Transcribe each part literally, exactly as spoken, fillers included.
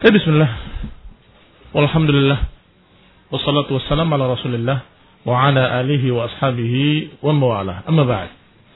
Ya, bismillah. Walhamdulillah. Wassalatu wassalamu ala Rasulillah wa ala alihi wa ashabihi wa mawala. Amma ba'd.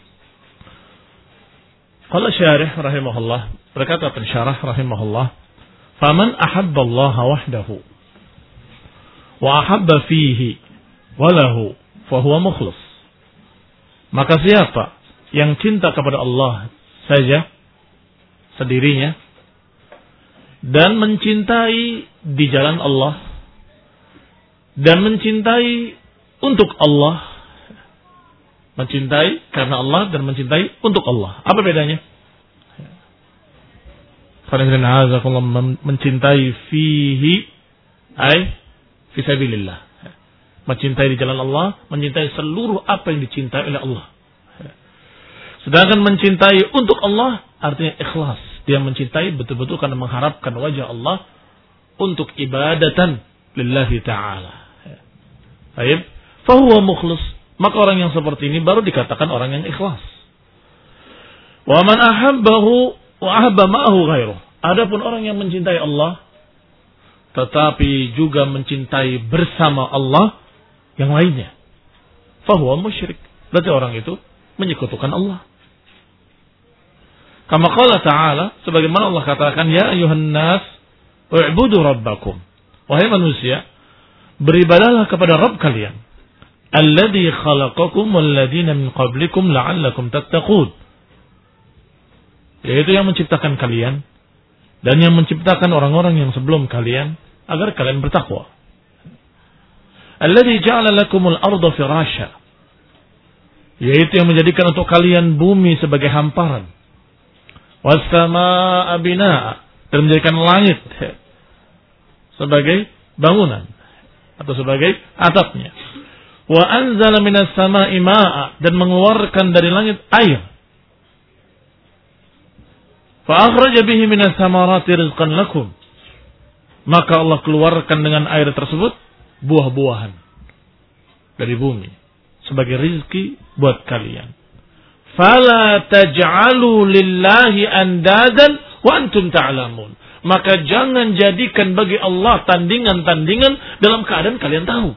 Qala syarih rahimahullah, berkata pensyarah rahimahullah, "Faman ahabba Allah wahdahu wa ahabba fihi wa lahu fa huwa mukhlis." Maka siapa yang cinta kepada Allah saja sendirinya dan mencintai di jalan Allah dan mencintai untuk Allah, mencintai karena Allah dan mencintai untuk Allah, apa bedanya? Mencintai fihi ay fisabilillah, mencintai di jalan Allah, mencintai seluruh apa yang dicintai oleh Allah. Sedangkan mencintai untuk Allah artinya ikhlas. Dia mencintai betul-betul karena mengharapkan wajah Allah untuk ibadatan lillahi ta'ala. Baik, fahuwa mukhlis. Maka orang yang seperti ini baru dikatakan orang yang ikhlas. Wa man ahabbahu wa ahabba ma'ahu ghairuh. Adapun orang yang mencintai Allah tetapi juga mencintai bersama Allah yang lainnya, fahuwa musyrik. Berarti orang itu menyekutukan Allah. Kama qala ta'ala, sebagaimana Allah katakan, ya ayuhan nas u'budu rabbakum. Wahai manusia, beribadahlah kepada Rabb kalian, alladzi khalaqakum walladzina min qablikum la'allakum tattaqun. Yaitu yang menciptakan kalian dan yang menciptakan orang-orang yang sebelum kalian agar kalian bertakwa. Alladzi ja'ala lakumul arda firasya. Yaitu yang menjadikan untuk kalian bumi sebagai hamparan. Was-samaa'a binaa'a, dan menjadikan langit sebagai bangunan atau sebagai atapnya. Wa anzala minas samaa'i maa'a, dan mengeluarkan dari langit air. Fa akhraja bihi minas samarati rizqan lakum, maka Allah keluarkan dengan air tersebut buah-buahan dari bumi sebagai rizki buat kalian. Fala taj'alu lillahi andadan wa antum ta'lamun. Maka jangan jadikan bagi Allah tandingan-tandingan dalam keadaan kalian tahu.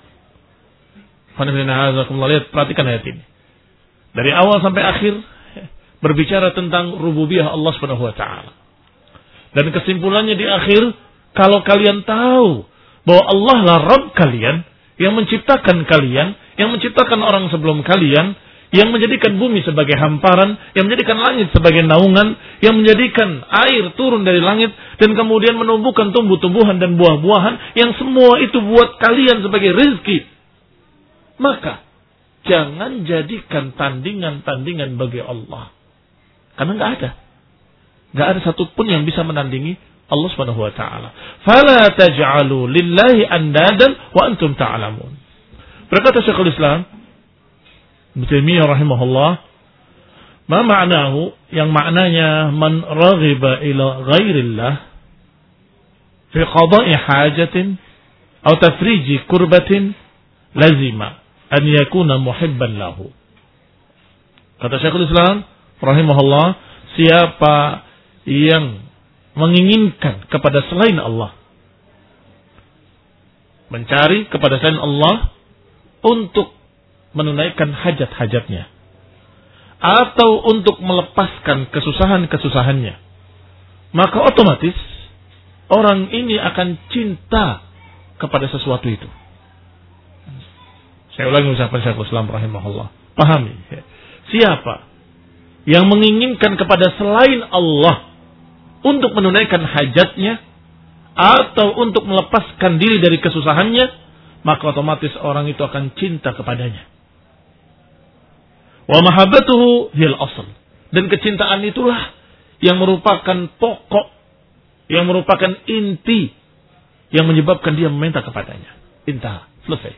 Lihat, perhatikan ayat ini. Dari awal sampai akhir berbicara tentang rububiyah Allah Subhanahu wa taala. Dan kesimpulannya di akhir, kalau kalian tahu bahwa Allah lah Rabb kalian yang menciptakan kalian, yang menciptakan orang sebelum kalian, yang menjadikan bumi sebagai hamparan, yang menjadikan langit sebagai naungan, yang menjadikan air turun dari langit, dan kemudian menumbuhkan tumbuh-tumbuhan dan buah-buahan, yang semua itu buat kalian sebagai rezeki. Maka, jangan jadikan tandingan-tandingan bagi Allah. Karena nggak ada. Nggak ada satupun yang bisa menandingi Allah Subhanahu wa taala. Fala taj'alu lillahi andadan wa antum ta'lamun. Berkata Syekhul Islam Ibnu Taimiyah rahimahullah, ma ma'nahu, yang maknanya man raghiba ila ghairillah fi qada'i hajatin atau tafriji kurbatin lazima an yakuna muhibban lahu. Kata Syekhul Islam rahimahullah, siapa yang menginginkan kepada selain Allah, mencari kepada selain Allah untuk menunaikan hajat-hajatnya, atau untuk melepaskan kesusahan-kesusahannya, maka otomatis orang ini akan cinta kepada sesuatu itu. Saya ulangi ucapan Syekhul Islam rahimahullah. Pahami, siapa yang menginginkan kepada selain Allah untuk menunaikan hajatnya atau untuk melepaskan diri dari kesusahannya, maka otomatis orang itu akan cinta kepadanya. Wa mahabbatuhu hil asl, dan kecintaan itulah yang merupakan pokok, yang merupakan inti yang menyebabkan dia meminta kepadanya. Intah, selesai.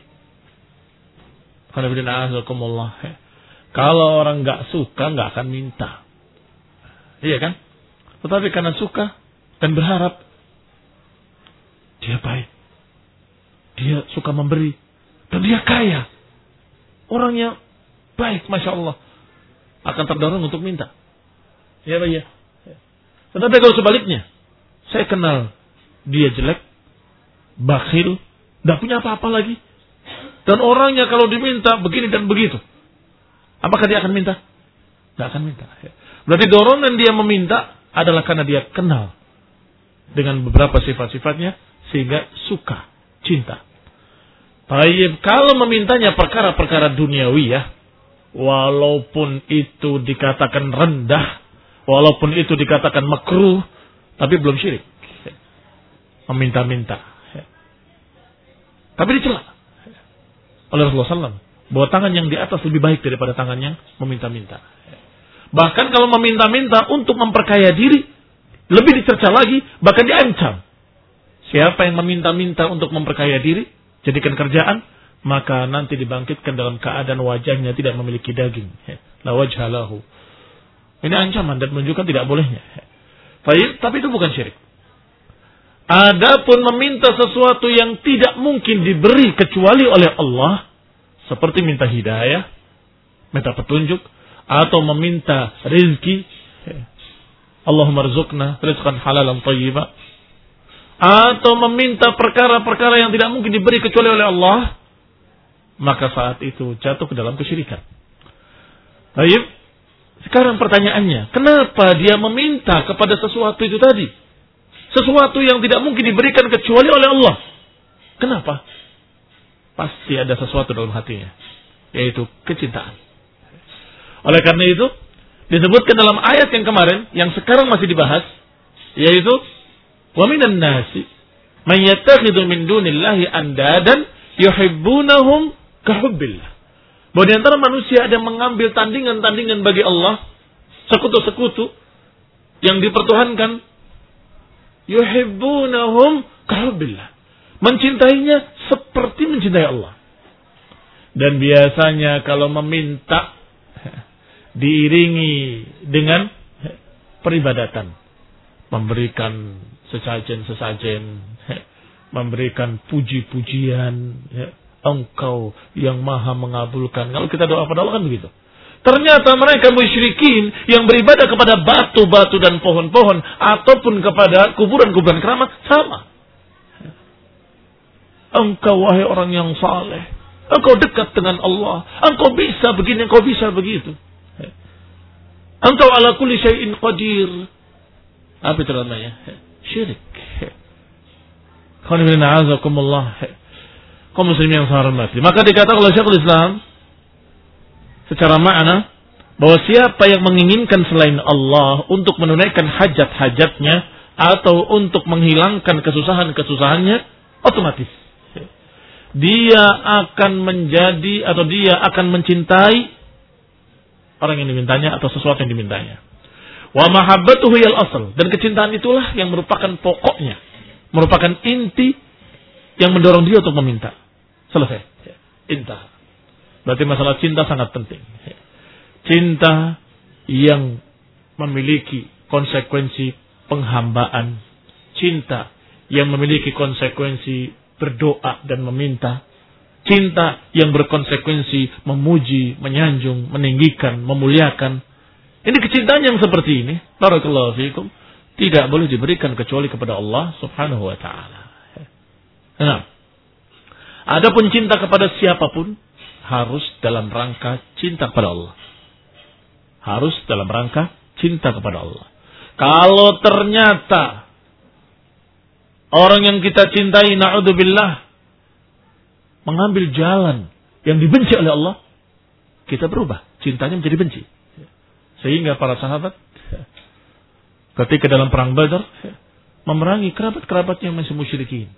Kalau orang nggak suka nggak akan minta, iya kan? Tetapi karena suka dan berharap, dia baik, dia suka memberi, dan dia kaya, orangnya baik, masya Allah, akan terdorong untuk minta. Ya, ya. Tetapi kalau sebaliknya, saya kenal dia jelek, bakhil, tidak punya apa-apa lagi. Dan orangnya kalau diminta begini dan begitu, apakah dia akan minta? Tidak akan minta. Berarti dorongan dia meminta adalah karena dia kenal dengan beberapa sifat-sifatnya sehingga suka, cinta. Baik, kalau memintanya perkara-perkara duniawi ya, walaupun itu dikatakan rendah, walaupun itu dikatakan makruh, tapi belum syirik. Meminta-minta. Tapi dicela oleh Rasulullah sallallahu alaihi wasallam bahwa tangan yang di atas lebih baik daripada tangan yang meminta-minta. Bahkan kalau meminta-minta untuk memperkaya diri, lebih dicerca lagi, bahkan diancam. Siapa yang meminta-minta untuk memperkaya diri, jadikan kerjaan, maka nanti dibangkitkan dalam keadaan wajahnya tidak memiliki daging. La wajha lahu. Ini ancaman dan menunjukkan tidak bolehnya. Tapi itu bukan syirik. Adapun meminta sesuatu yang tidak mungkin diberi kecuali oleh Allah, seperti minta hidayah, minta petunjuk, atau meminta rezeki, Allahumma rzuqna rizqan halalan thayyiba, atau meminta perkara-perkara yang tidak mungkin diberi kecuali oleh Allah, maka saat itu jatuh ke dalam kesyirikan. Baik, sekarang pertanyaannya, kenapa dia meminta kepada sesuatu itu tadi? Sesuatu yang tidak mungkin diberikan kecuali oleh Allah. Kenapa? Pasti ada sesuatu dalam hatinya, yaitu kecintaan. Oleh karena itu, disebutkan dalam ayat yang kemarin, yang sekarang masih dibahas, yaitu wa minan nasi man yattakhidhu min dunillahi andadan yuhibbunahum kahubbillah. Bahwa di antara manusia ada yang mengambil tandingan-tandingan bagi Allah, sekutu-sekutu yang dipertuhankan, yuhibbunahum kahubbillah. Mencintainya seperti mencintai Allah. Dan biasanya kalau meminta diiringi dengan peribadatan, memberikan sesajen-sesajen, memberikan puji-pujian, Engkau yang maha mengabulkan. Kalau kita doa pada Allah kan begitu. Ternyata mereka musyrikin yang beribadah kepada batu-batu dan pohon-pohon ataupun kepada kuburan-kuburan keramat sama. Engkau wahai orang yang saleh, engkau dekat dengan Allah, engkau bisa begini, engkau bisa begitu. Engkau ala kulli syai'in qadir. Apa itu namanya? Syirik. Alhamdulillah, azakumullah. Kaum muslimin yang saya hormati. Maka dikatakan oleh Syekhul Islam secara makna bahwa siapa yang menginginkan selain Allah untuk menunaikan hajat-hajatnya atau untuk menghilangkan kesusahan-kesusahannya, otomatis dia akan menjadi atau dia akan mencintai orang yang dimintanya atau sesuatu yang dimintanya. Wa mahabbatuhu yal asl, dan kecintaan itulah yang merupakan pokoknya, merupakan inti yang mendorong dia untuk meminta. Selesai. Intah. Berarti masalah cinta sangat penting. Cinta yang memiliki konsekuensi penghambaan, cinta yang memiliki konsekuensi berdoa dan meminta, cinta yang berkonsekuensi memuji, menyanjung, meninggikan, memuliakan. Ini kecintaan yang seperti ini, barakallahu fiikum, tidak boleh diberikan kecuali kepada Allah Subhanahu wa taala. Nah, adapun cinta kepada siapapun harus dalam rangka cinta kepada Allah. Harus dalam rangka cinta kepada Allah. Kalau ternyata orang yang kita cintai, na'udzubillah, mengambil jalan yang dibenci oleh Allah, kita berubah, cintanya menjadi benci. Sehingga para sahabat ketika dalam perang Badar memerangi kerabat-kerabatnya yang masih musyrikin.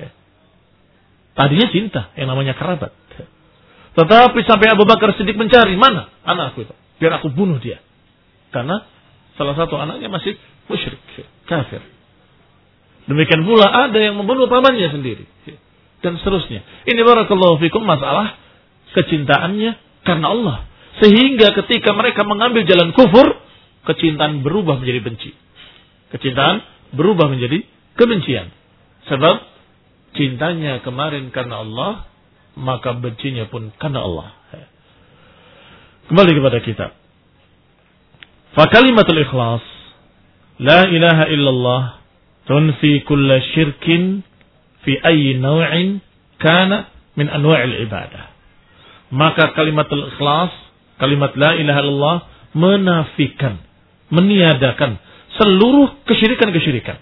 Tadinya cinta yang namanya kerabat. Tetapi sampai Abu Bakar Siddiq mencari, mana anakku itu, biar aku bunuh dia. Karena salah satu anaknya masih musyrik, kafir. Demikian pula ada yang membunuh pamannya sendiri. Dan seterusnya. Ini barakallahu fikum masalah kecintaannya karena Allah. Sehingga ketika mereka mengambil jalan kufur, kecintaan berubah menjadi benci. Kecintaan berubah menjadi kebencian. Sebab cintanya kemarin karena Allah, maka bencinya pun karena Allah. Kembali kepada kitab. Fa kalimatul ikhlas, la ilaha illallah, tunfi kulla syirkin fi ayyi naw'in kana min anwa'il ibadah. Maka kalimatul ikhlas, kalimat la ilaha illallah menafikan, meniadakan seluruh kesyirikan-kesyirikan.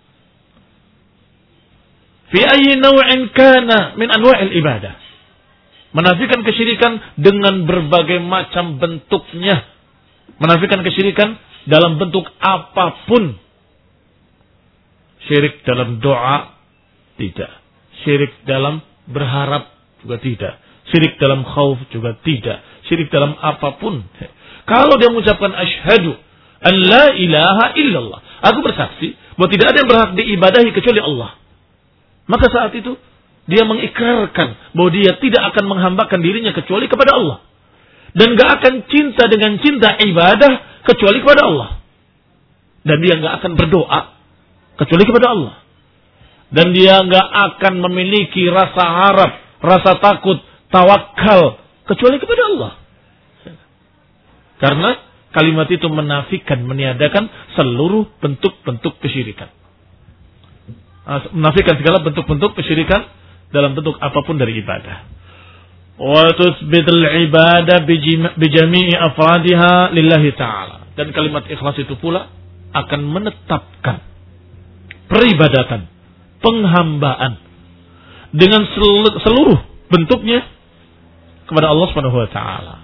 Fi ayyi naw'in kana min anwa'il ibadah. Menafikan kesyirikan dengan berbagai macam bentuknya. Menafikan kesyirikan dalam bentuk apapun. Syirik dalam doa tidak. Syirik dalam berharap juga tidak. Syirik dalam khauf juga tidak. Syirik dalam apapun. Kalau dia mengucapkan asyhadu an la ilaha illallah, aku bersaksi bahwa tidak ada yang berhak diibadahi kecuali Allah. Maka saat itu dia mengikrarkan bahwa dia tidak akan menghambakan dirinya kecuali kepada Allah. Dan gak akan cinta dengan cinta ibadah kecuali kepada Allah. Dan dia gak akan berdoa kecuali kepada Allah. Dan dia gak akan memiliki rasa harap, rasa takut, tawakal kecuali kepada Allah. Karena kalimat itu menafikan, meniadakan seluruh bentuk-bentuk kesyirikan. Menafikan segala bentuk-bentuk kesyirikan dalam bentuk apapun dari ibadah. Wa tusbitul ibadah bijami'i afradiha lillahi ta'ala. Dan kalimat ikhlas itu pula akan menetapkan peribadatan, penghambaan dengan seluruh bentuknya kepada Allah Subhanahu wa taala.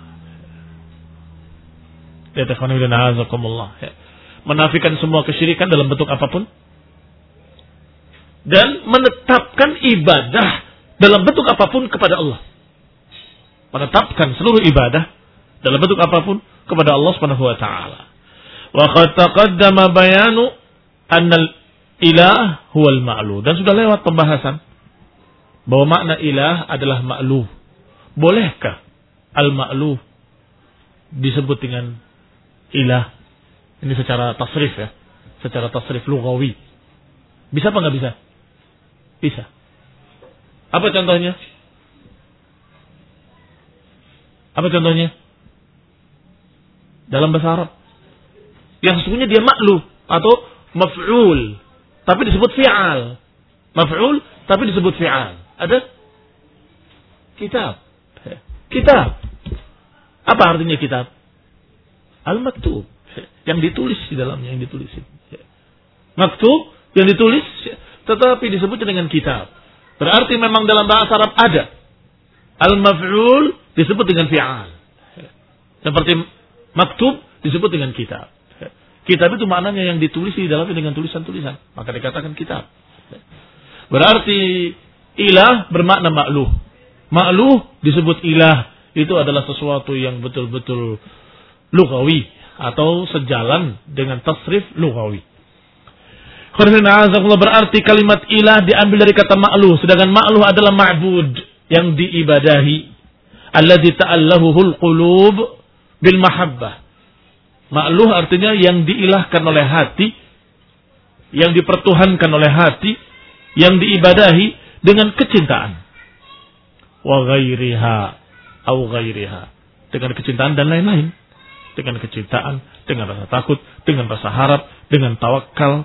Ya takhwana ila na'azakumullah. Menafikan semua kesyirikan dalam bentuk apapun dan menetapkan ibadah dalam bentuk apapun kepada Allah. Menetapkan seluruh ibadah dalam bentuk apapun kepada Allah Subhanahu wa taala. Wa qad taqaddama bayanu anna al-ilah huwal ma'luh. Dan sudah lewat pembahasan bahwa makna ilah adalah ma'luh. Bolehkah al-ma'luh disebut dengan ilah? Ini secara tasrif ya, secara tasrif lughawi. Bisa apa enggak bisa? Bisa. Apa contohnya? Apa contohnya? Dalam bahasa Arab. Yang sesungguhnya dia ma'luh atau maf'ul, tapi disebut fi'al. Maf'ul tapi disebut fi'al. Ada? Kitab. Kitab. Apa artinya kitab? Al-maktub. Yang ditulis di dalamnya, yang ditulis. Maktub yang ditulis tetapi disebut dengan kitab. Berarti memang dalam bahasa Arab ada al-maf'ul disebut dengan fi'al. Seperti maktub disebut dengan kitab. Kitab itu maknanya yang ditulis di dalamnya dengan tulisan-tulisan, maka dikatakan kitab. Berarti ilah bermakna ma'luh. Ma'luh disebut ilah, itu adalah sesuatu yang betul-betul lughawi atau sejalan dengan tasrif lughawi. Berarti kalimat ilah diambil dari kata ma'luh, sedangkan ma'luh adalah ma'bud yang diibadahi, alladzi ta'allahuhul qulub bil mahabbah. Ma'luh artinya yang diilahkan oleh hati, yang dipertuhankan oleh hati, yang diibadahi dengan kecintaan. Wa ghairiha au ghairiha, dengan kecintaan dan lain-lain. Dengan kecintaan, dengan rasa takut, dengan rasa harap, dengan tawakal.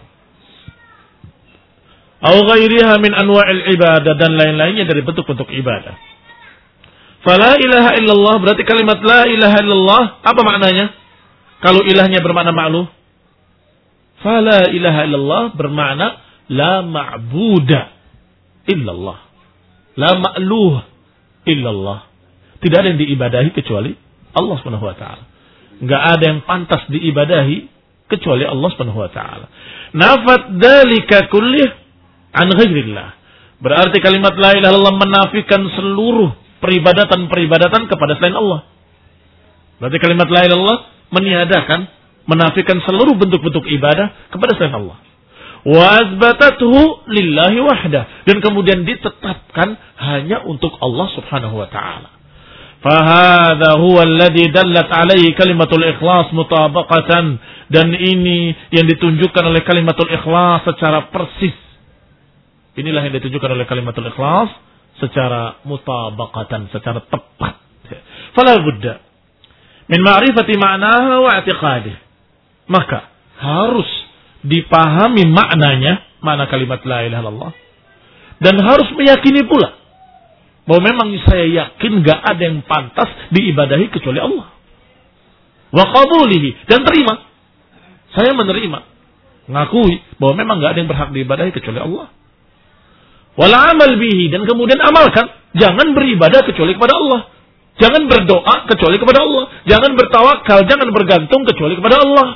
Au ghairiha min anwa'il ibadah, dan lain-lainnya dari bentuk-bentuk ibadah. Fala ilaha illallah, berarti kalimat la ilaha illallah apa maknanya? Kalau ilahnya bermakna ma'luh, fala ilaha illallah bermakna la ma'buda illallah, la ma'luh illallah. Tidak ada yang diibadahi kecuali Allah Subhanahu wa taala. Enggak ada yang pantas diibadahi kecuali Allah Subhanahu wa taala. Nafat dzalika kullih an ghairillah. Berarti kalimat la ilaha illallah menafikan seluruh peribadatan-peribadatan kepada selain Allah. Berarti kalimat la ilaha illallah meniadakan, menafikan seluruh bentuk-bentuk ibadah kepada selain Allah. Wa azbatathu lillahi wahdah, dan kemudian ditetapkan hanya untuk Allah Subhanahu wa taala. Fahadha huwa alladhi dallat alaihi kalimatul ikhlas mutabaqatan, dan ini yang ditunjukkan oleh kalimatul ikhlas secara persis. Inilah yang ditunjukkan oleh kalimatul ikhlas secara mutabaqatan, secara tepat. Fala budda min ma'rifati ma'naha wa i'tiqadih. Maka harus dipahami maknanya mana kalimat la ilaha illallah. Dan harus meyakini pula bahwa memang saya yakin gak ada yang pantas diibadahi kecuali Allah. Wa qabulihi, dan terima. Saya menerima, ngakui bahwa memang gak ada yang berhak diibadahi kecuali Allah. Wal amal bihi, dan kemudian amalkan. Jangan beribadah kecuali kepada Allah. Jangan berdoa kecuali kepada Allah. Jangan bertawakal, jangan bergantung kecuali kepada Allah.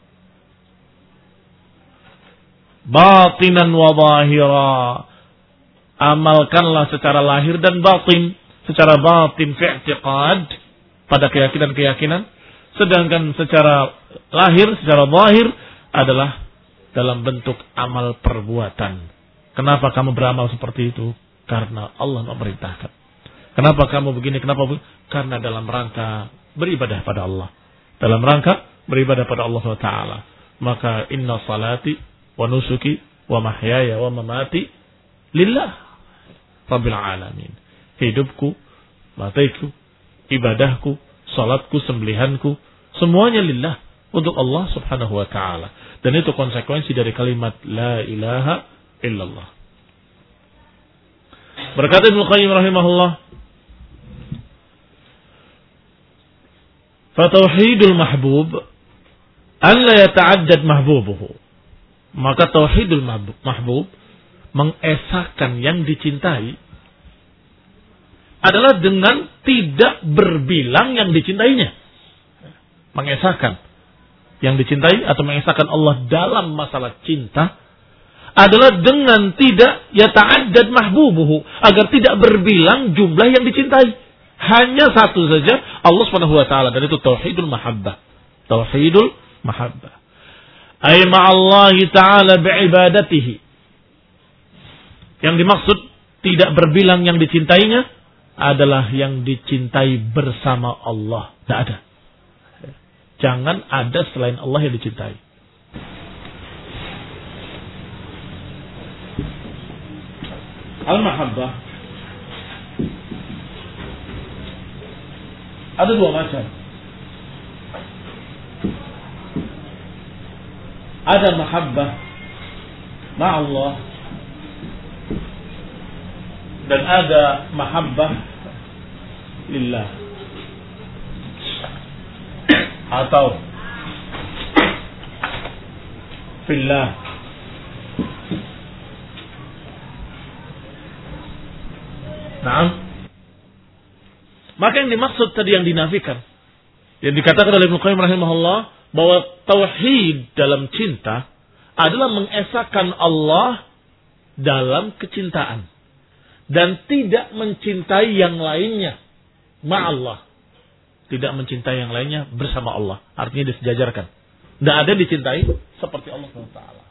Batinan wa zahira. Amalkanlah secara lahir dan batin. Secara batin fi i'tiqad, pada keyakinan-keyakinan. Sedangkan secara lahir, secara zahir adalah dalam bentuk amal perbuatan. Kenapa kamu beramal seperti itu? Karena Allah memerintahkan. Kenapa kamu begini? Kenapa begini? Karena dalam rangka beribadah pada Allah. Dalam rangka beribadah pada Allah subhanahu wa taala. Maka inna salati wa nusuki wa mahyaya wa mamati lillah rabbil alamin. Hidupku, matiku, ibadahku, salatku, sembelihanku, semuanya lillah, untuk Allah subhanahu wa ta'ala. Dan itu konsekuensi dari kalimat la ilaha illallah. Berkata Ibnu Qayyim rahimahullah, fatauhidul mahbub an la yata'addad mahbubuhu. Maka tauhidul mahbub, mengesahkan yang dicintai, adalah dengan tidak berbilang yang dicintainya. Mengesahkan yang dicintai atau mengesahkan Allah dalam masalah cinta adalah dengan tidak yata'addad mahbubuhu, agar tidak berbilang jumlah yang dicintai. Hanya satu saja, Allah Subhanahu wa taala, dan itu tauhidul mahabbah. Tauhidul mahabbah. Ay ma'allahi ta'ala bi'ibadatihi. Yang dimaksud tidak berbilang yang dicintainya adalah yang dicintai bersama Allah. Tidak ada. Jangan ada selain Allah yang dicintai. Al-mahabbah ada dua macam. Ada mahabbah ma'allah, dan ada mahabbah lillah, atau fillah. Naam. Maka yang dimaksud tadi yang dinafikan, yang dikatakan oleh Ibnu Qayyim rahimahullah, bahwa tauhid dalam cinta adalah mengesahkan Allah dalam kecintaan dan tidak mencintai yang lainnya ma'allah. Tidak mencintai yang lainnya bersama Allah. Artinya disejajarkan. Tidak ada dicintai seperti Allah subhanahu wa taala.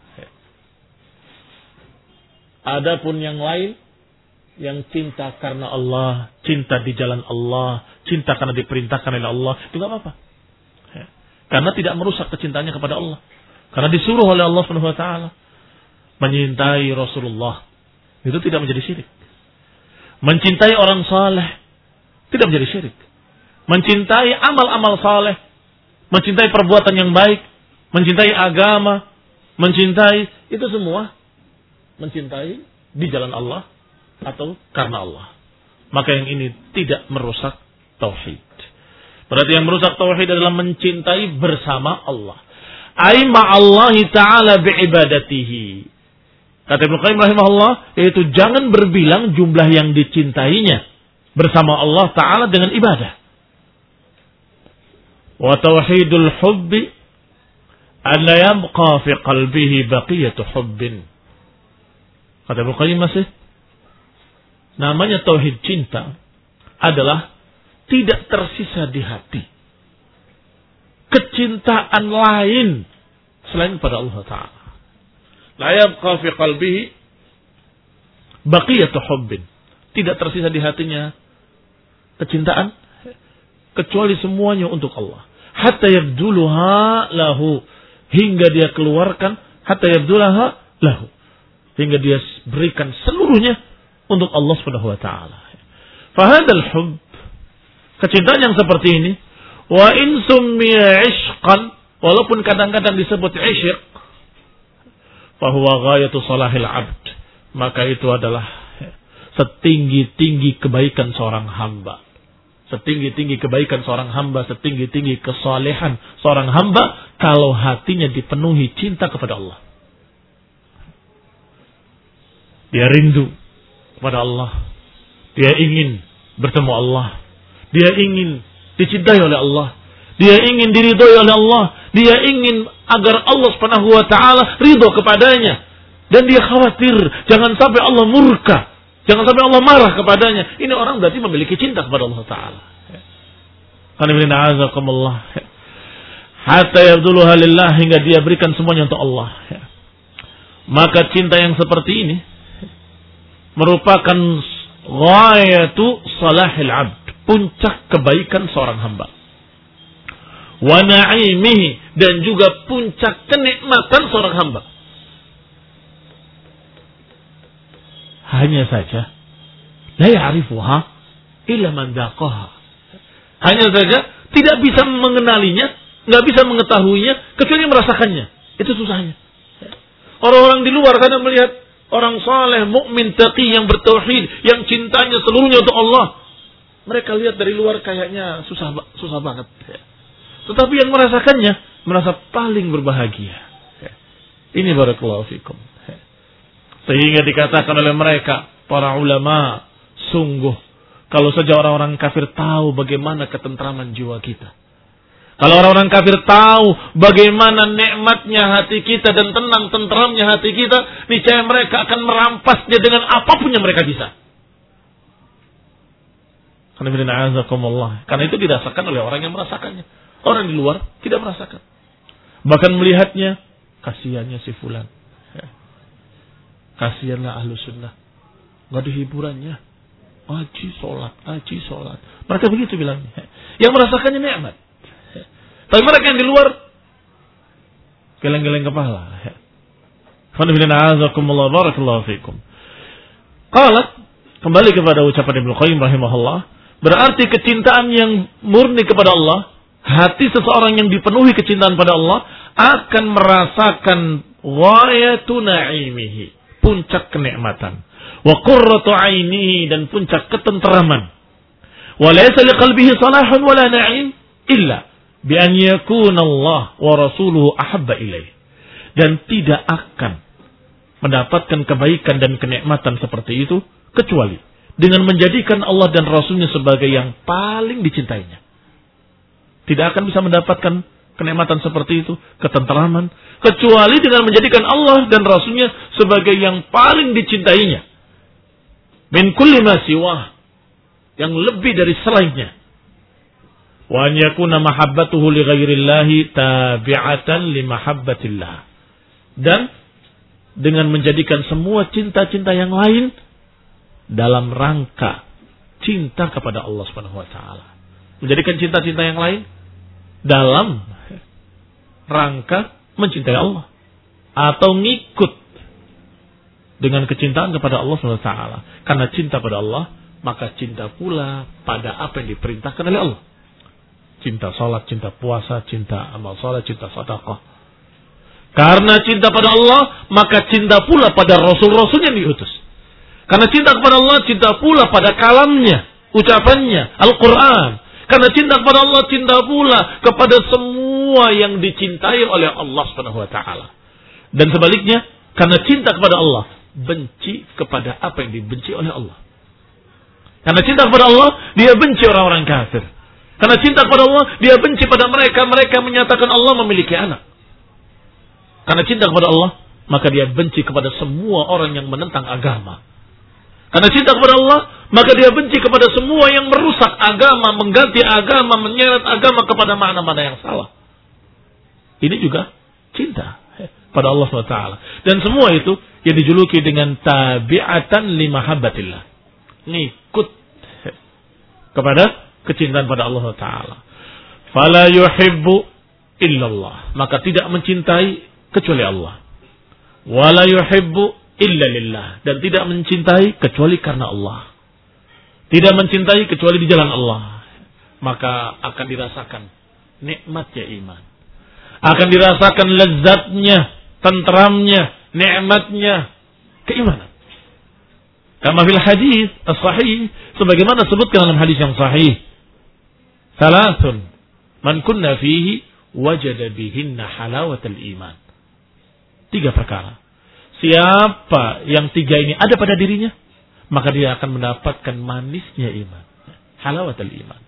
Adapun yang lain, yang cinta karena Allah, cinta di jalan Allah, cinta karena diperintahkan oleh Allah, itu tidak apa-apa. Karena tidak merusak kecintaannya kepada Allah. Karena disuruh oleh Allah subhanahu wa taala menyintai Rasulullah, itu tidak menjadi syirik. Mencintai orang saleh tidak menjadi syirik. Mencintai amal-amal saleh, mencintai perbuatan yang baik, mencintai agama, mencintai itu semua mencintai di jalan Allah atau karena Allah. Maka yang ini tidak merusak tauhid. Berarti yang merusak tauhid adalah mencintai bersama Allah. Ai ma'allahi ta'ala bi'ibadatihi. Kata Ibnu Qayyim rahimahullah, yaitu jangan berbilang jumlah yang dicintainya bersama Allah Ta'ala dengan ibadah. Wa tauhidul hubbi an la yabqa fi qalbihi baqiyatu hubbin. Kata Ibnu Qayyim masih, namanya tauhid cinta adalah tidak tersisa di hati kecintaan lain selain kepada Allah Ta'ala. La yabqa fi qalbihi baqiyatu hubbin. Tidak tersisa di hatinya kecintaan kecuali semuanya untuk Allah. Hatta yabduluha lahu, hingga dia keluarkan, hatta yabdulaha lahu, hingga dia berikan seluruhnya untuk Allah Subhanahu wa taala. Fahadal hubb, kecintaan yang seperti ini, wa in summiya ishqan, walaupun kadang-kadang disebut ishq, fahuwa ghayatu salahil abd, maka itu adalah setinggi-tinggi kebaikan seorang hamba. Setinggi-tinggi kebaikan seorang hamba, setinggi-tinggi kesalehan seorang hamba kalau hatinya dipenuhi cinta kepada Allah. Dia rindu kepada Allah. Dia ingin bertemu Allah. Dia ingin dicintai oleh Allah. Dia ingin diridhoi oleh Allah. Dia ingin agar Allah Subhanahu wa taala ridho kepadanya. Dan dia khawatir jangan sampai Allah murka, jangan sampai Allah marah kepadanya. Ini orang berarti memiliki cinta kepada Allah taala. Alhamdulillah. Hatta yabduluha lillah, hingga dia berikan semuanya untuk Allah. Maka cinta yang seperti ini merupakan ghayatu salahil abd, puncak kebaikan seorang hamba. Wa na'imihi, dan juga puncak kenikmatan seorang hamba. Hanya saja la ya'rifuha illa man dzaqaha. Hanya saja tidak bisa mengenalinya, enggak bisa mengetahuinya kecuali merasakannya. Itu susahnya. Orang-orang di luar kadang melihat orang saleh, mukmin, taqi yang bertauhid, yang cintanya seluruhnya untuk Allah. Mereka lihat dari luar kayaknya susah susah banget. Tetapi yang merasakannya merasa paling berbahagia. Ini barakallahu fikum. Sehingga dikatakan oleh mereka, para ulama, sungguh kalau saja orang-orang kafir tahu bagaimana ketentraman jiwa kita. Kalau orang-orang kafir tahu bagaimana nikmatnya hati kita dan tenang tentramnya hati kita, niscaya mereka akan merampasnya dengan apapun yang mereka bisa. Karena itu dirasakan oleh orang yang merasakannya. Orang di luar tidak merasakan. Bahkan melihatnya, kasihannya si fulan. Kasihanlah ahlu sunnah. Gak ada hiburannya. Haji sholat, haji sholat. Mereka begitu bilangnya. Yang merasakannya nikmat. Tapi mereka yang di luar, geleng-geleng kepala. Barakallahu fikum. Qalat, kembali kepada ucapan Ibnu Qayyim rahimahullah, berarti kecintaan yang murni kepada Allah, hati seseorang yang dipenuhi kecintaan pada Allah akan merasakan ghayatu na'imihi, puncak kenikmatan, wa qurratu 'ainihi, dan puncak ketenteraman. Wa laysa liqalbihi salahun wala na'im illa bi an yakuna Allah wa rasuluhu ahabba ilaih. Dan tidak akan mendapatkan kebaikan dan kenikmatan seperti itu kecuali dengan menjadikan Allah dan Rasulnya sebagai yang paling dicintainya. Tidak akan bisa mendapatkan kenikmatan seperti itu, ketenteraman, kecuali dengan menjadikan Allah dan Rasulnya sebagai yang paling dicintainya. Min kulli ma siwah, yang lebih dari selainnya. Wa an yakuna mahabbatuhu li ghairillahi tabi'atan li mahabbatillah. Dan dengan menjadikan semua cinta-cinta yang lain dalam rangka cinta kepada Allah Subhanahu wa taala. Menjadikan cinta-cinta yang lain dalam rangka mencintai Allah atau ngikut dengan kecintaan kepada Allah Subhanahu wa taala. Karena cinta pada Allah, maka cinta pula pada apa yang diperintahkan oleh Allah. Cinta salat, cinta puasa, cinta amal salat, cinta sedekah. Karena cinta pada Allah, maka cinta pula pada rasul-rasul yang diutus. Karena cinta kepada Allah, cinta pula pada kalamnya, ucapannya, Al-Quran. Karena cinta kepada Allah, cinta pula kepada semua yang dicintai oleh Allah Subhanahu wa taala. Dan sebaliknya, karena cinta kepada Allah, benci kepada apa yang dibenci oleh Allah. Karena cinta kepada Allah, dia benci orang-orang kafir. Karena cinta kepada Allah, dia benci pada mereka mereka menyatakan Allah memiliki anak. Karena cinta kepada Allah, maka dia benci kepada semua orang yang menentang agama. Karena cinta kepada Allah, maka dia benci kepada semua yang merusak agama, mengganti agama, menyeret agama kepada makna-makna yang salah. Ini juga cinta pada Allah subhanahu wa taala. Dan semua itu yang dijuluki dengan tabi'atan li mahabbatillah. Ngikut kepada kecintaan pada Allah subhanahu wa taala. Fala yuhibbu illallah. Maka tidak mencintai kecuali Allah. Wala yuhibbu illa lillah, dan tidak mencintai kecuali karena Allah. Tidak mencintai kecuali di jalan Allah. Maka akan dirasakan nikmatnya iman. Akan dirasakan lezatnya, tentramnya nikmatnya keimanan. Kama fil hadis as-sahih, sebagaimana disebutkan dalam hadis yang sahih. Salasun man kunna fihi wajada bihinna halawatal iman. Tiga perkara. Siapa yang tiga ini ada pada dirinya, maka dia akan mendapatkan manisnya iman. Halawatal iman.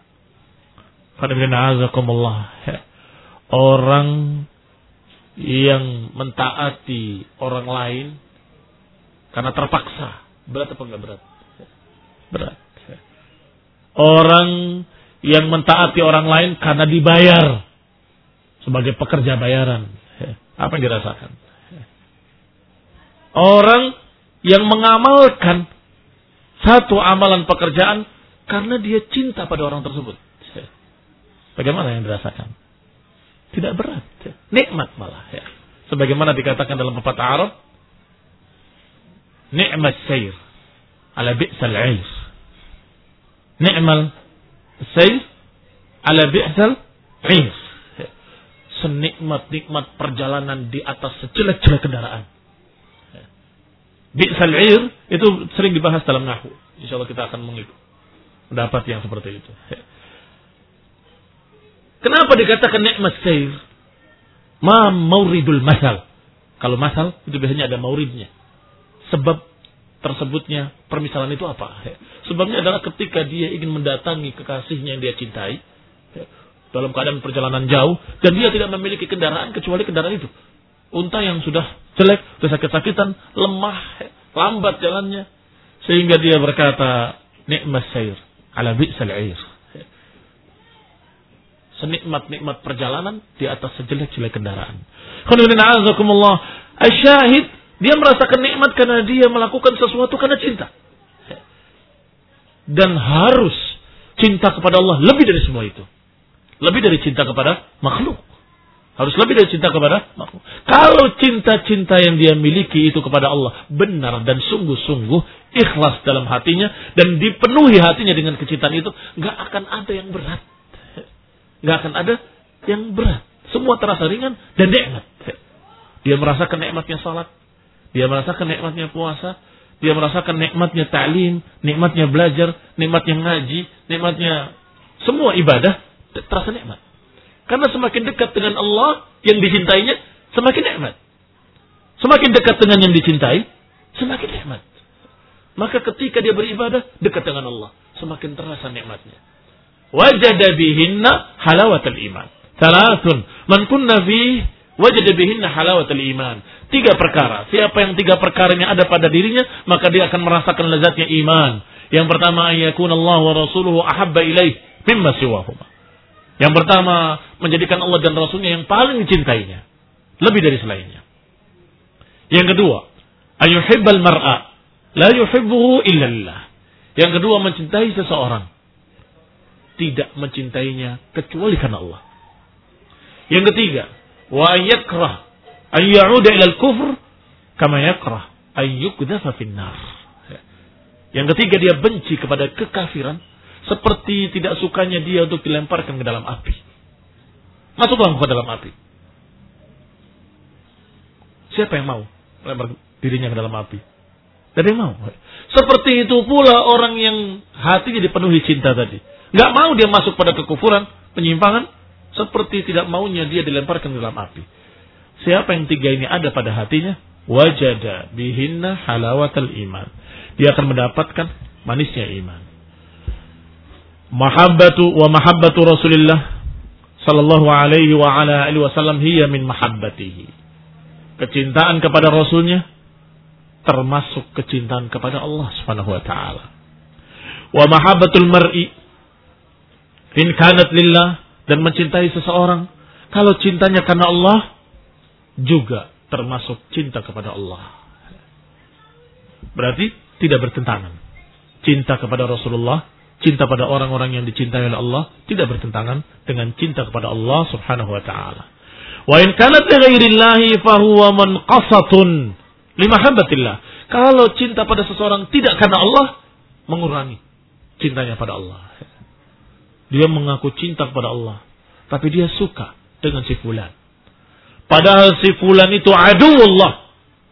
Orang yang mentaati orang lain karena terpaksa, berat apa enggak berat? Berat. Orang yang mentaati orang lain karena dibayar sebagai pekerja bayaran, apa yang dirasakan? Orang yang mengamalkan satu amalan pekerjaan karena dia cinta pada orang tersebut, bagaimana yang dirasakan? Tidak berat, nikmat malah. Sebagaimana dikatakan dalam pepatah Arab, ni'mat sayr ala bi'sal 'ayr. Ni'mal sayr ala bi'sal 'ayr. Senikmat-nikmat perjalanan di atas sejelek-jelek kendaraan. Bi'sal 'ayr itu sering dibahas dalam nahwu. Insyaallah kita akan mengikut pendapat yang seperti itu. Kenapa dikatakan ni'mat sayr? Ma mauridul masal. Kalau masal itu biasanya ada mauridnya. Sebab tersebutnya permisalan itu apa? Sebabnya adalah ketika dia ingin mendatangi kekasihnya yang dia cintai dalam keadaan perjalanan jauh dan dia tidak memiliki kendaraan kecuali kendaraan itu. Unta yang sudah jelek, sudah sakit-sakitan, lemah, lambat jalannya, sehingga dia berkata ni'mas sayr ala bi'sal 'ayr. Senikmat-nikmat perjalanan di atas sejelek-jelek kendaraan. Khonibina'azakumullah. Asyahid, dia merasakan nikmat karena dia melakukan sesuatu karena cinta. Dan harus cinta kepada Allah lebih dari semua itu. Lebih dari cinta kepada makhluk. Harus lebih dari cinta kepada makhluk. Kalau cinta-cinta yang dia miliki itu kepada Allah benar dan sungguh-sungguh ikhlas dalam hatinya dan dipenuhi hatinya dengan kecintaan itu, gak akan ada yang berat. Gak akan ada yang berat. Semua terasa ringan dan nikmat. Dia merasakan nikmatnya salat. Dia merasakan nikmatnya puasa. Dia merasakan nikmatnya ta'lim. Nikmatnya belajar. Nikmatnya ngaji. Nikmatnya semua ibadah. Terasa nikmat. Karena semakin dekat dengan Allah yang dicintainya, semakin nikmat. Semakin dekat dengan yang dicintai, semakin nikmat. Maka ketika dia beribadah, dekat dengan Allah. Semakin terasa nikmatnya. Wajada bihinna halawatal iman. Salasun man kunna fihi wajada bihinna halawatal iman. Tiga perkara. Siapa yang tiga perkara yang ada pada dirinya, maka dia akan merasakan lezatnya iman. Yang pertama, ayyakuna Allah wa rasuluhu ahabba ilaih mimma siwahuma. Yang pertama, menjadikan Allah dan Rasulnya yang paling dicintainya, lebih dari selainnya. Yang kedua, ayyuhibbal mar'a la yuhibbuhu illa lillah. Yang kedua, mencintai seseorang, tidak mencintainya kecuali karena Allah. Yang ketiga, wa yakrah ay ya'uda ila al-kufr kama yakrah ay yuqdhafa fin nar. Yang ketiga, dia benci kepada kekafiran seperti tidak sukanya dia untuk dilemparkan ke dalam api. Masuklah ke dalam api. Siapa yang mau melempar dirinya ke dalam api? Tidak ada yang mau. Seperti itu pula orang yang hatinya dipenuhi cinta tadi. Gak mau dia masuk pada kekufuran, penyimpangan, seperti tidak maunya dia dilemparkan ke dalam api. Siapa yang tiga ini ada pada hatinya, wajada bihinna halawatal iman. Dia akan mendapatkan manisnya iman. Mahabbatu wa mahabbatu Rasulillah sallallahu alaihi wa ala alihi wasallam hiya min mahabbatihi. Kecintaan kepada Rasulnya termasuk kecintaan kepada Allah Subhanahu wa taala. Wa mahabbatul mar'i in kanat lillah, dan mencintai seseorang kalau cintanya karena Allah juga termasuk cinta kepada Allah. Berarti tidak bertentangan. Cinta kepada Rasulullah, cinta pada orang-orang yang dicintai oleh Allah tidak bertentangan dengan cinta kepada Allah Subhanahu wa taala. Wa in kanat li ghairillahi fa huwa munqasatun li mahabbatillah. Kalau cinta pada seseorang tidak karena Allah, mengurangi cintanya pada Allah. Dia mengaku cinta kepada Allah, tapi dia suka dengan si fulan. Padahal si fulan itu aduwullah,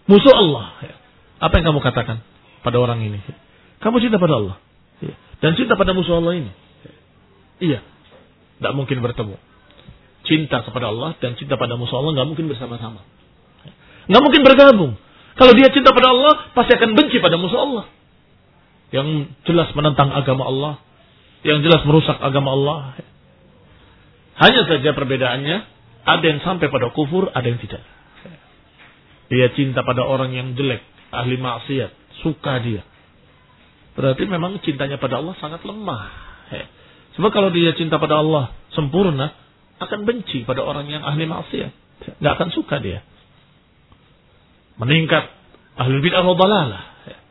musuh Allah. Apa yang kamu katakan pada orang ini? Kamu cinta pada Allah dan cinta pada musuh Allah ini. Iya, tidak mungkin bertemu. Cinta kepada Allah dan cinta pada musuh Allah nggak mungkin bersama-sama. Nggak mungkin bergabung. Kalau dia cinta pada Allah, pasti akan benci pada musuh Allah. Yang jelas menentang agama Allah, yang jelas merusak agama Allah. Hanya saja perbedaannya, ada yang sampai pada kufur, ada yang tidak. Dia cinta pada orang yang jelek, ahli maksiat, suka dia. Berarti memang cintanya pada Allah sangat lemah. Sebab kalau dia cinta pada Allah sempurna, akan benci pada orang yang ahli maksiat. Nggak akan suka dia. Meningkat ahlul bid'ah wa dhalalah.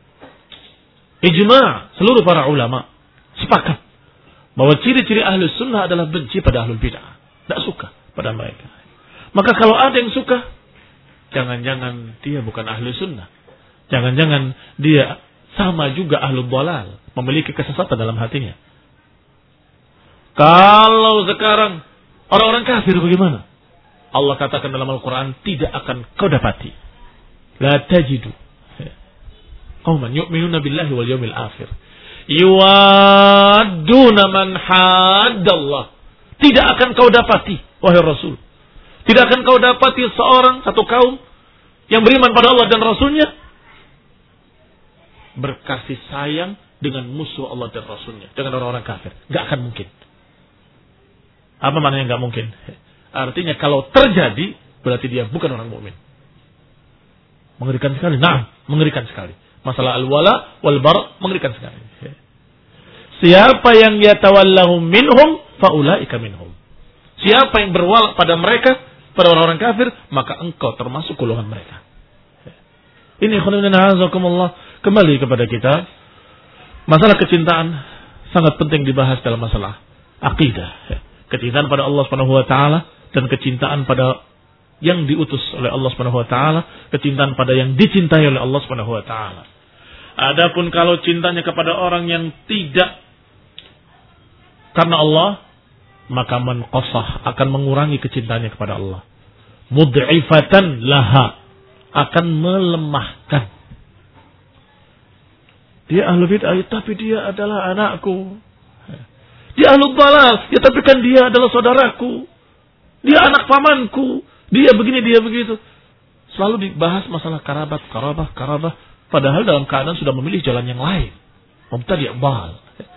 Ijma' seluruh para ulama sepakat bahwa ciri-ciri ahlus sunnah adalah benci pada ahlul bid'ah. Tidak suka pada mereka. Maka kalau ada yang suka, jangan-jangan dia bukan ahlus sunnah. Jangan-jangan dia sama juga ahlul dhalal, memiliki kesesatan dalam hatinya. Kalau sekarang orang-orang kafir bagaimana? Allah katakan dalam Al-Quran, tidak akan kau dapati. La tajidu qauman yu'minuna billahi wal yawmil akhir yuwadduna man haddallah. Tidak akan kau dapati, wahai Rasul. Tidak akan kau dapati seorang, satu kaum yang beriman pada Allah dan Rasulnya berkasih sayang dengan musuh Allah dan Rasulnya, dengan orang-orang kafir. Gak akan mungkin. Apa maknanya gak mungkin? Artinya kalau terjadi, berarti dia bukan orang mukmin. Mengerikan sekali. Nah, mengerikan sekali. Masalah al-wala wal-bara mengerikan sekali. Siapa yang yatawallahu minhum faulaika minhum. Siapa yang berwala pada mereka, pada orang-orang kafir, maka engkau termasuk golongan mereka. Ini khonibna azakumullah, kembali kepada kita. Masalah kecintaan sangat penting dibahas dalam masalah akidah. Kecintaan pada Allah Subhanahu wa taala dan kecintaan pada yang diutus oleh Allah Subhanahu wa taala, kecintaan pada yang dicintai oleh Allah Subhanahu wa taala. Adapun kalau cintanya kepada orang yang tidak karena Allah, maka man qasah akan mengurangi kecintaannya kepada Allah. Mud'ifatan laha, akan melemahkan. Dia ahlu bid'ah, ya, tapi dia adalah anakku. Dia ahlu dhalal, ya tapi kan dia adalah saudaraku. Dia anak pamanku. Dia begini, dia begitu. Selalu dibahas masalah karabat, karabah, karabah. Padahal dalam keadaan sudah memilih jalan yang lain. Mubtadi' dhal.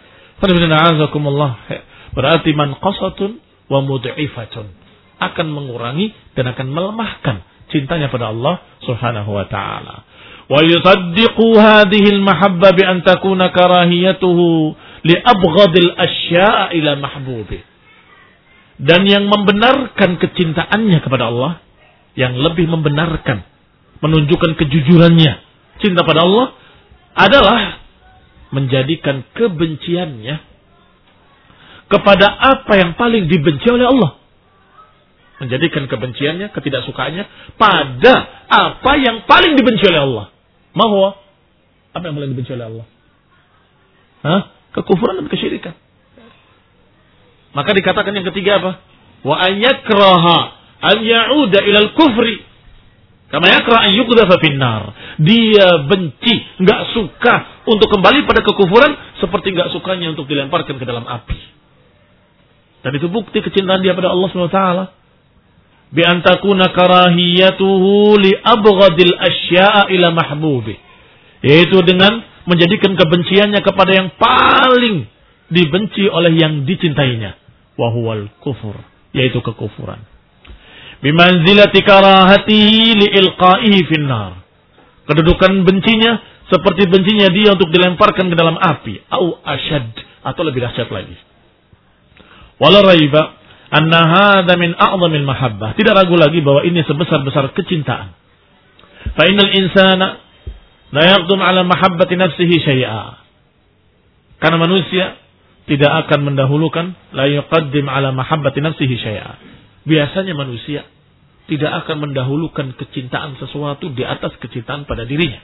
Berarti man qasatun wa mud'ifatun, akan mengurangi dan akan melemahkan cintanya pada Allah Subhanahu wa taala. Wa yusaddiqu hadhihi al-mahabba bi an takuna karahiyatuhu li abghadil asya'a ila mahbubi. Dan yang membenarkan kecintaannya kepada Allah, yang lebih membenarkan, menunjukkan kejujurannya, cinta pada Allah, adalah menjadikan kebenciannya kepada apa yang paling dibenci oleh Allah. Menjadikan kebenciannya, ketidaksukaannya pada apa yang paling dibenci oleh Allah. Mahwa, apa yang paling dibenci oleh Allah? Hah? Kekufuran dan kesyirikan. Maka dikatakan yang ketiga apa? Wa an yakraha an ya'uda ilal kufri kama yakraha an yuqdhafa finnar. Dia benci, enggak suka untuk kembali pada kekufuran seperti enggak sukanya untuk dilemparkan ke dalam api. Dan itu bukti kecintaan dia pada Allah Subhanahu wa taala. Bi an takuna karahiyatuhu li abghadil asya'a ila mahbubi. Yaitu dengan menjadikan kebenciannya kepada yang paling dibenci oleh yang dicintainya. Wahuwal kufur, yaitu kekufuran. Bimanzilati karahatihi liilqaihi finnar. Kedudukan bencinya seperti bencinya dia untuk dilemparkan ke dalam api. Au asyad, atau lebih dahsyat lagi. Wala raiba anna hadha min a'zamil mahabbah. Tidak ragu lagi bahwa ini sebesar-besar kecintaan. Fa innal insana la yaqdum ala mahabbati nafsihi syai'a. Karena manusia tidak akan mendahulukan, la yuqaddim ala mahabbati nafsihi syai'a. Biasanya manusia tidak akan mendahulukan kecintaan sesuatu di atas kecintaan pada dirinya.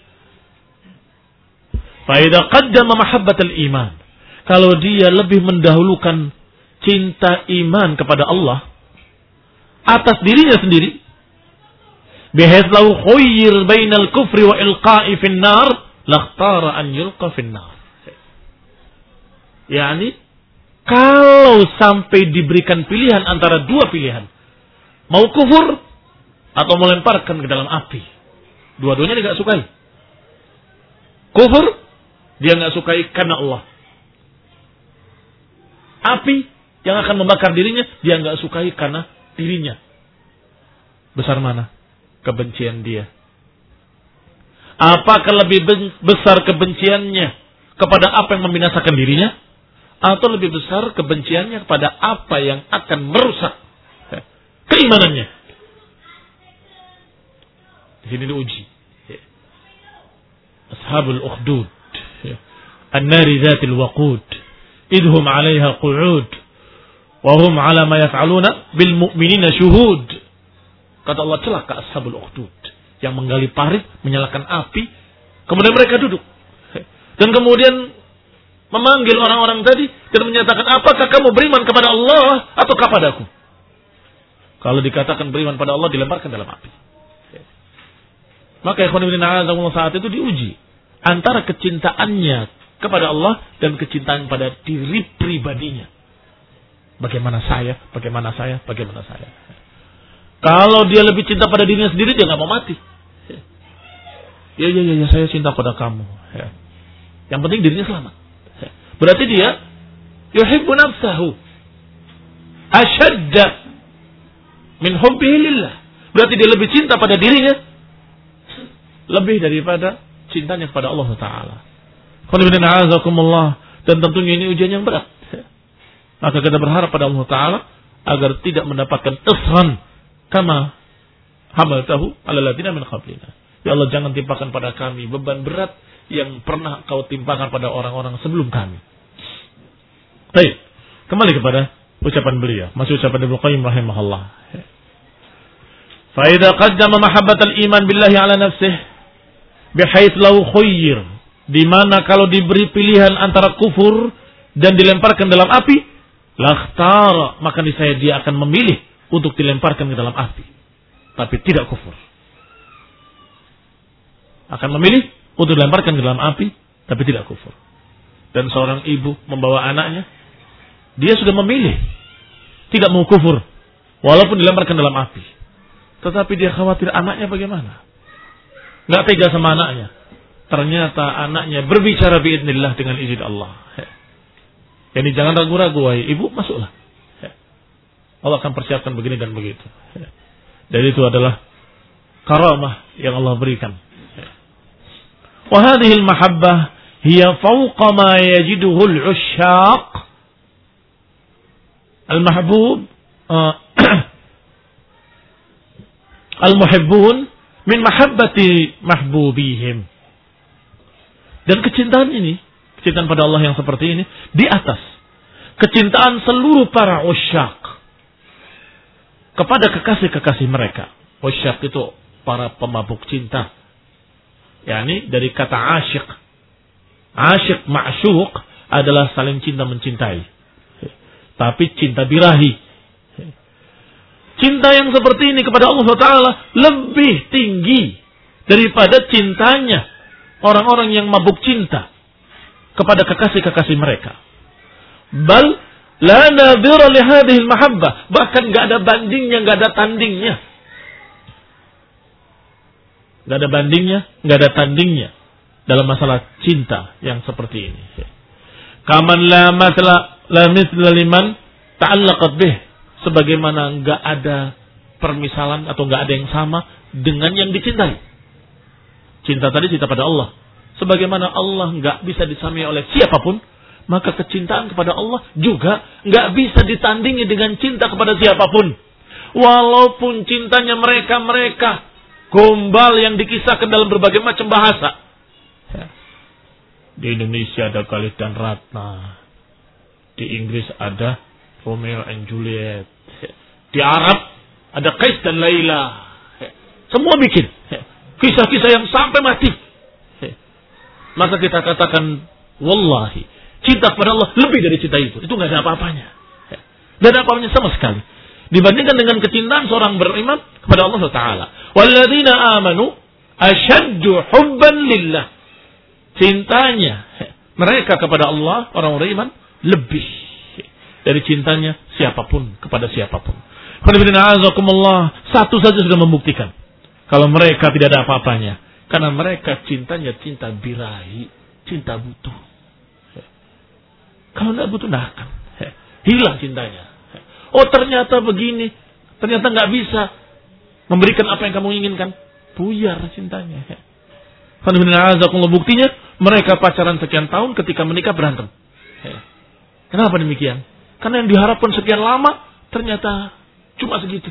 Fa idza qaddama mahabbatal iman, kalau dia lebih mendahulukan cinta iman kepada Allah atas dirinya sendiri, Bihais law khuyyir bainal kufri wa ilqa'i fin nar, lakhtara an yulqa fin nar. Yani, kalau sampai diberikan pilihan antara dua pilihan, mau kufur atau melemparkan ke dalam api, dua-duanya dia nggak sukai. Kufur dia nggak sukai karena Allah. Api yang akan membakar dirinya dia nggak sukai karena dirinya. Besar mana kebencian dia? Apakah lebih besar kebenciannya kepada apa yang membinasakan dirinya, atau lebih besar kebenciannya kepada apa yang akan merusak keimanannya? Di sini diuji. Ashabul ukhdud, an-nari zatil waqud, idhum 'alaiha qu'ud, wa hum 'ala ma yaf'aluna bil mu'minina syuhud. Kata Allah, celaka ashabul ukhdud, yang menggali parit, menyalakan api, kemudian mereka duduk dan kemudian memanggil orang-orang tadi dan menyatakan, apakah kamu beriman kepada Allah atau kepadaku? Kalau dikatakan beriman pada Allah, dilemparkan dalam api. Maka ikhwan fillah saat itu diuji antara kecintaannya kepada Allah dan kecintaan pada diri pribadinya. Bagaimana saya, bagaimana saya, bagaimana saya. Kalau dia lebih cinta pada dirinya sendiri, dia nggak mau mati. Ya, ya, ya, ya, saya cinta pada kamu. Ya. Yang penting dirinya selamat. Ya. Berarti dia yuhibbu nafsahu ashadda min hubbihi lillah. Berarti dia lebih cinta pada dirinya lebih daripada cintanya kepada Allah Ta'ala. Dan tentunya ini ujian yang berat. Maka kita berharap pada Allah Ta'ala agar tidak mendapatkan isran kama hamaltahu ala ladina min qablina. Ya Allah, jangan timpakan pada kami beban berat yang pernah kau timpakan pada orang-orang sebelum kami. Baik, kembali kepada ucapan beliau. Masih ucapan Ibnu Qayyim rahimahullah. Fa idza qaddama mahabbatal iman billahi ala nafsihi bihais lau khuyyir, di mana kalau diberi pilihan antara kufur dan dilemparkan dalam api, lakhtara, maka niscaya dia akan memilih untuk dilemparkan ke dalam api, tapi tidak kufur. Akan memilih untuk dilemparkan ke dalam api, tapi tidak kufur. Dan seorang ibu membawa anaknya, dia sudah memilih tidak mau kufur, walaupun dilemparkan dalam api. Tetapi dia khawatir anaknya bagaimana. Nggak tega sama anaknya. Ternyata anaknya berbicara biidznillah dengan izin Allah. Jadi jangan ragu-ragu, wahai ibu, masuklah. Allah akan persiapkan begini dan begitu. Dan itu adalah karamah yang Allah berikan. Wa hadhihi al-mahabbah hiya fawqa ma yajiduhu al-'ushaq al-mahbub al-muhibbun min mahabbati mahbubihim. Dan kecintaan ini, kecintaan pada Allah yang seperti ini, di atas kecintaan seluruh para usyaq kepada kekasih-kekasih mereka. Usyaq itu para pemabuk cinta. yakni dari kata asyik. Asyik, ma'syuq adalah saling cinta mencintai. Tapi cinta birahi. Cinta yang seperti ini kepada Allah Taala lebih tinggi daripada cintanya orang-orang yang mabuk cinta kepada kekasih-kekasih mereka. Bal la nadhira li hadhihi al-mahabbah, bahkan enggak ada bandingnya, enggak ada tandingnya. Enggak ada bandingnya, enggak ada tandingnya dalam masalah cinta yang seperti ini. Kaman la mathla la mithla liman ta'allaqat bih, sebagaimana enggak ada permisalan atau enggak ada yang sama dengan yang dicintai. Cinta tadi cinta pada Allah. Sebagaimana Allah enggak bisa disamai oleh siapapun, maka kecintaan kepada Allah juga enggak bisa ditandingi dengan cinta kepada siapapun. Walaupun cintanya mereka-mereka gombal yang dikisahkan dalam berbagai macam bahasa. Di Indonesia ada Khalid dan Ratna. Di Inggris ada Romeo and Juliet. Di Arab ada Qais dan Laila. Semua bikin kisah-kisah yang sampai mati. Maka kita katakan, wallahi, cinta kepada Allah lebih dari cinta itu. Itu nggak ada apa-apanya. Nggak ada apa-apanya sama sekali. dibandingkan dengan kecintaan seorang beriman kepada Allah Taala. Walladzina amanu asyaddu hubban lillah. Cintanya mereka kepada Allah, orang beriman, lebih dari cintanya siapapun kepada siapapun. Satu saja sudah membuktikan kalau mereka tidak ada apa-apanya, karena mereka cintanya cinta birahi, cinta butuh. Kalau tidak butuh, tidak akan hilang cintanya. Oh ternyata begini, ternyata nggak bisa memberikan apa yang kamu inginkan, buyar cintanya. Buktinya mereka pacaran sekian tahun, ketika menikah berantem. Kenapa demikian? Karena yang diharapkan sekian lama ternyata cuma segitu.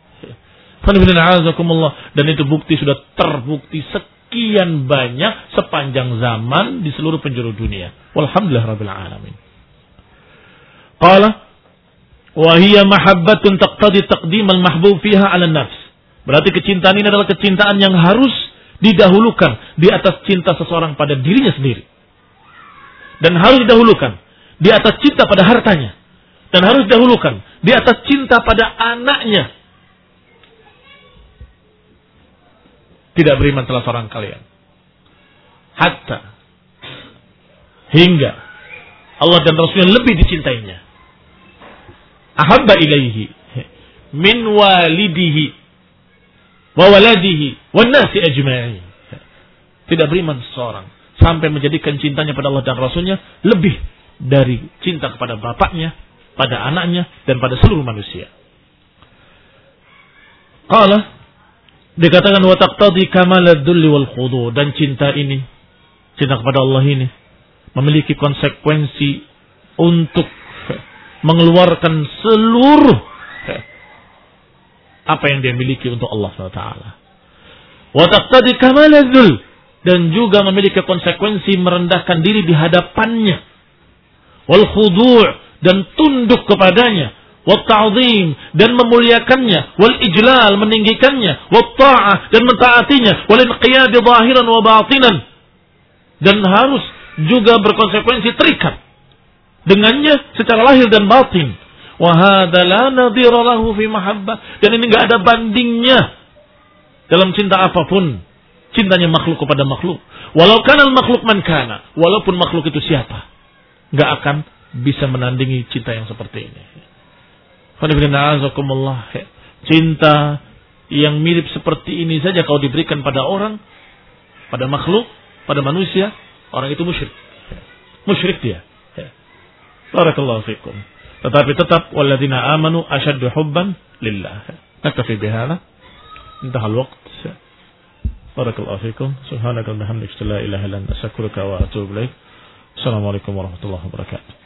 Dan itu bukti sudah terbukti sekian banyak sepanjang zaman di seluruh penjuru dunia. Walhamdulillah rabbil alamin. Qala wa hiya mahabbatun taqtadi taqdim al-mahbub fiha 'ala an-nafs. Berarti kecintaan ini adalah kecintaan yang harus didahulukan di atas cinta seseorang pada dirinya sendiri. Dan harus didahulukan di atas cinta pada hartanya. Dan harus didahulukan di atas cinta pada anaknya. Tidak beriman salah seorang kalian. Hatta. Hingga. Allah dan Rasulnya lebih dicintainya. Ahabba ilaihi. Min walidihi. Wa waladihi. Wa nasi ajma'in. Tidak beriman seorang. Sampai menjadikan cintanya pada Allah dan Rasulnya lebih dari cinta kepada bapaknya, pada anaknya, dan pada seluruh manusia. Qala. Dikatakan wa taqtadi kamalad dulli wal khudu, dan cinta ini, cinta kepada Allah ini memiliki konsekuensi untuk mengeluarkan seluruh apa yang dia miliki untuk Allah subhanahu wa taala. Wa taqtadi kamalad dull, dan juga memiliki konsekuensi merendahkan diri di hadapannya. Wal khudu', dan tunduk kepadanya. Wa ta'zim, dan memuliakannya. Wal ijlal, meninggikannya. Wa ta'ah, dan mentaatinya. Wal inqiyad zahiran wa batinan, dan harus juga berkonsekuensi terikat dengannya secara lahir dan batin. Wa hadza la nadhira lahu fi mahabbah, dan ini enggak ada bandingnya dalam cinta apapun. Cintanya makhluk kepada makhluk. Walau kana al-makhluk man kana, walaupun makhluk itu siapa, enggak akan bisa menandingi cinta yang seperti ini. Cinta yang mirip seperti ini saja kalau diberikan pada orang, pada makhluk, pada manusia, orang itu musyrik. Musyrik dia. Barakallahu fikum. Tetapi tetap walladzina amanu asyaddu hubban lillah. Naktafi bihadza. Intahal waqt. Barakallahu fikum. Subhanaka wa bihamdika la ilaha illa anta astaghfiruka wa atubu ilaik. Assalamualaikum warahmatullahi wabarakatuh.